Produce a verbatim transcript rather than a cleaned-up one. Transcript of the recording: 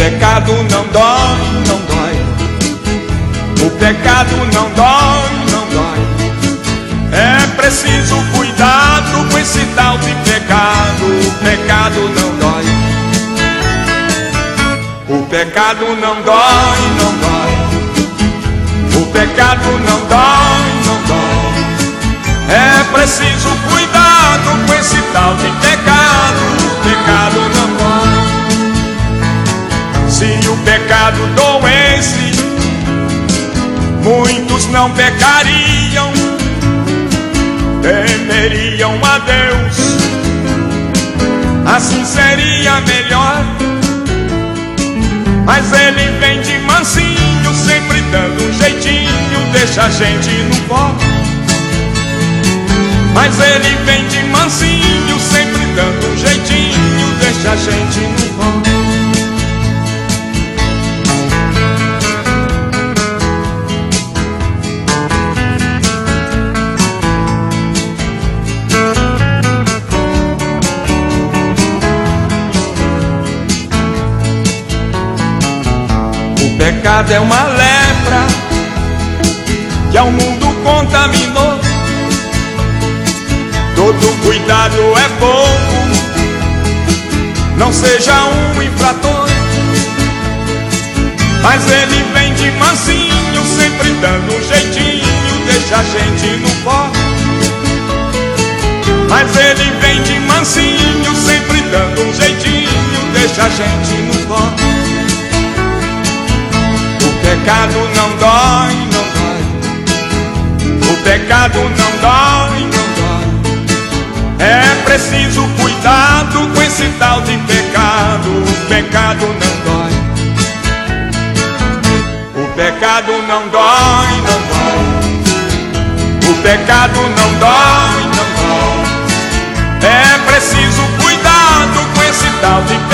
pecado não dói, não dói. O pecado não dói, não dói. É preciso cuidado com esse tal de pecado. O pecado não dói. O pecado não dói, não dói. O pecado não dói, não dói. É preciso cuidado com esse tal de pecado. O pecado não dói. Se o pecado doesse, muitos não pecariam, temeriam a Deus, assim seria melhor. Mas ele vem de mansinho, sempre dando um jeitinho, deixa a gente no pó. Mas ele vem de mansinho, sempre dando um jeitinho, deixa a gente no pó. O pecado é uma lepra que ao mundo contaminou. Todo cuidado é pouco, não seja um infrator. Mas ele vem de mansinho, sempre dando um jeitinho, deixa a gente no pó. Mas ele vem de mansinho, sempre dando um jeitinho, deixa a gente no pó. O pecado não dói, não dói. O pecado não dói, não dói. É preciso cuidado com esse tal de pecado. O pecado não dói. O pecado não dói, não dói. O pecado não dói, não dói. É preciso cuidado com esse tal de pecado.